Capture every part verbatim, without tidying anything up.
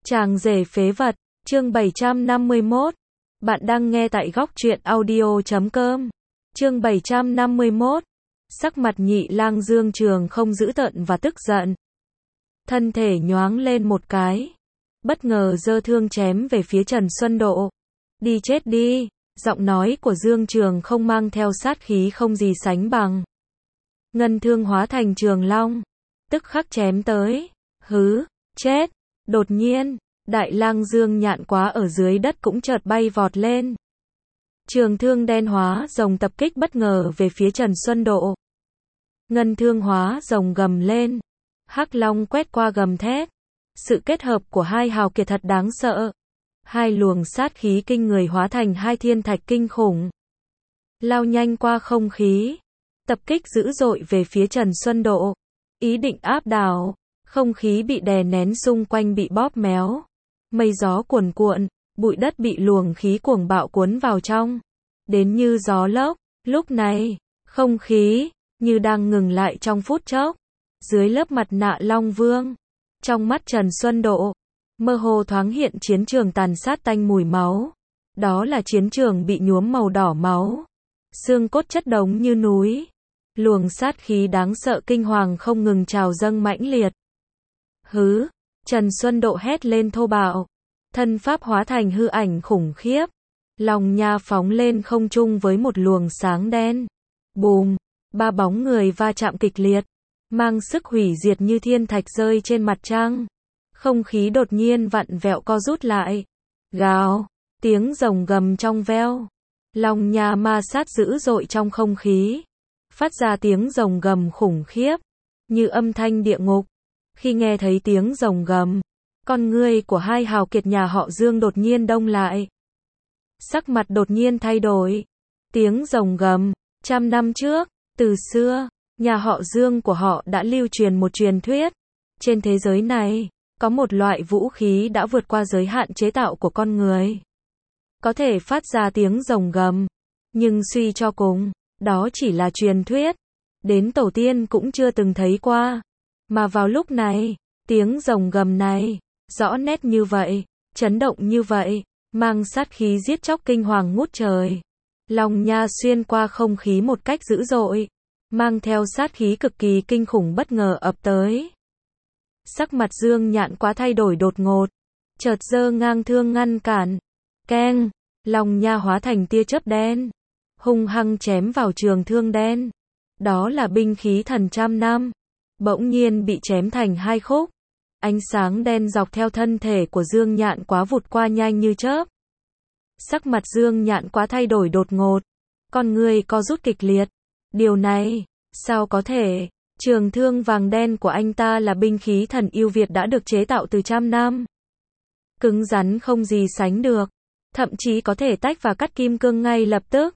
Chàng rể phế vật, chương bảy trăm năm mươi mốt. Bạn đang nghe tại góc truyện audio chấm com. Chương bảy trăm năm mươi mốt. Sắc mặt Nhị Lang Dương Trường không dữ tợn và tức giận. Thân thể nhoáng lên một cái, bất ngờ giơ thương chém về phía Trần Xuân Độ. Đi chết đi, giọng nói của Dương Trường không mang theo sát khí không gì sánh bằng. Ngân thương hóa thành trường long, tức khắc chém tới. Hứ, chết. Đột nhiên, Đại Lang Dương Nhạn Quá ở dưới đất cũng chợt bay vọt lên. Trường thương đen hóa rồng tập kích bất ngờ về phía Trần Xuân Độ. Ngân thương hóa rồng gầm lên, hắc long quét qua gầm thét. Sự kết hợp của hai hào kiệt thật đáng sợ. Hai luồng sát khí kinh người hóa thành hai thiên thạch kinh khủng, lao nhanh qua không khí, tập kích dữ dội về phía Trần Xuân Độ, ý định áp đảo. Không khí bị đè nén xung quanh bị bóp méo, mây gió cuồn cuộn, bụi đất bị luồng khí cuồng bạo cuốn vào trong, đến như gió lốc. Lúc này, không khí như đang ngừng lại trong phút chốc. Dưới lớp mặt nạ Long Vương, trong mắt Trần Xuân Độ, mơ hồ thoáng hiện chiến trường tàn sát tanh mùi máu. Đó là chiến trường bị nhuốm màu đỏ máu, xương cốt chất đống như núi. Luồng sát khí đáng sợ kinh hoàng không ngừng trào dâng mãnh liệt. Hứ, Trần Xuân Độ hét lên thô bạo, thân pháp hóa thành hư ảnh khủng khiếp, lòng nha phóng lên không trung với một luồng sáng đen. Bùm, ba bóng người va chạm kịch liệt, mang sức hủy diệt như thiên thạch rơi trên mặt trăng. Không khí đột nhiên vặn vẹo co rút lại. Gào, tiếng rồng gầm trong veo, lòng nha ma sát dữ dội trong không khí, phát ra tiếng rồng gầm khủng khiếp, như âm thanh địa ngục. Khi nghe thấy tiếng rồng gầm, con ngươi của hai hào kiệt nhà họ Dương đột nhiên đông lại. Sắc mặt đột nhiên thay đổi. Tiếng rồng gầm, trăm năm trước, từ xưa, nhà họ Dương của họ đã lưu truyền một truyền thuyết. Trên thế giới này, có một loại vũ khí đã vượt qua giới hạn chế tạo của con người, có thể phát ra tiếng rồng gầm. Nhưng suy cho cùng, đó chỉ là truyền thuyết, đến tổ tiên cũng chưa từng thấy qua. Mà vào lúc này, tiếng rồng gầm này, rõ nét như vậy, chấn động như vậy, mang sát khí giết chóc kinh hoàng ngút trời. Lòng nha xuyên qua không khí một cách dữ dội, mang theo sát khí cực kỳ kinh khủng bất ngờ ập tới. Sắc mặt Dương Nhạn Quá thay đổi đột ngột, chợt giơ ngang thương ngăn cản. Keng, lòng nha hóa thành tia chớp đen, hung hăng chém vào trường thương đen. Đó là binh khí thần trăm năm, bỗng nhiên bị chém thành hai khúc. Ánh sáng đen dọc theo thân thể của Dương Nhạn Quá vụt qua nhanh như chớp. Sắc mặt Dương Nhạn Quá thay đổi đột ngột, con người co rút kịch liệt. Điều này, sao có thể? Trường thương vàng đen của anh ta là binh khí thần yêu Việt đã được chế tạo từ trăm năm. Cứng rắn không gì sánh được, thậm chí có thể tách và cắt kim cương ngay lập tức.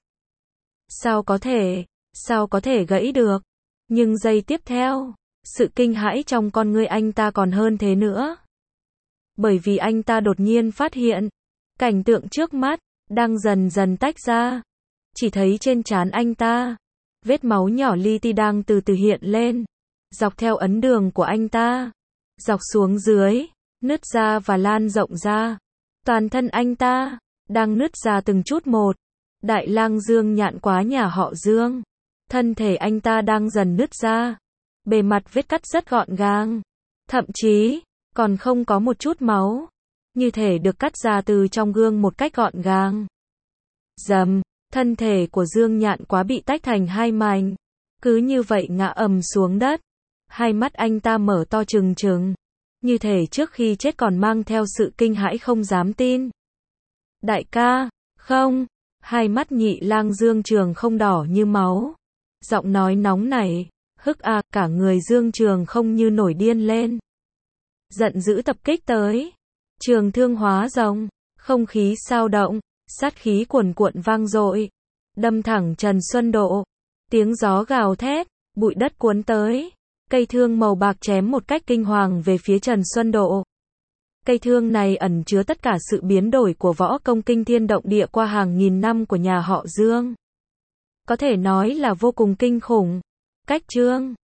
Sao có thể? Sao có thể gãy được? Nhưng giây tiếp theo, sự kinh hãi trong con ngươi anh ta còn hơn thế nữa. Bởi vì anh ta đột nhiên phát hiện, cảnh tượng trước mắt đang dần dần tách ra. Chỉ thấy trên trán anh ta, vết máu nhỏ li ti đang từ từ hiện lên, dọc theo ấn đường của anh ta, dọc xuống dưới, nứt ra và lan rộng ra. Toàn thân anh ta đang nứt ra từng chút một. Đại Lang Dương Nhạn Quá nhà họ Dương, thân thể anh ta đang dần nứt ra, bề mặt vết cắt rất gọn gàng, thậm chí còn không có một chút máu, như thể được cắt ra từ trong gương một cách gọn gàng. Dầm, thân thể của Dương Nhạn Quá bị tách thành hai mảnh, cứ như vậy ngã ầm xuống đất. Hai mắt anh ta mở to trừng trừng, như thể trước khi chết còn mang theo sự kinh hãi không dám tin. Đại ca, không. Hai mắt Nhị Lang Dương Trường không đỏ như máu, giọng nói nóng nảy, hức a, cả người Dương Trường không như nổi điên lên, giận dữ tập kích tới. Trường thương hóa rồng, không khí sao động, sát khí cuồn cuộn vang dội, đâm thẳng Trần Xuân Độ. Tiếng gió gào thét, bụi đất cuốn tới, cây thương màu bạc chém một cách kinh hoàng về phía Trần Xuân Độ. Cây thương này ẩn chứa tất cả sự biến đổi của võ công kinh thiên động địa qua hàng nghìn năm của nhà họ Dương. Có thể nói là vô cùng kinh khủng. Cách chương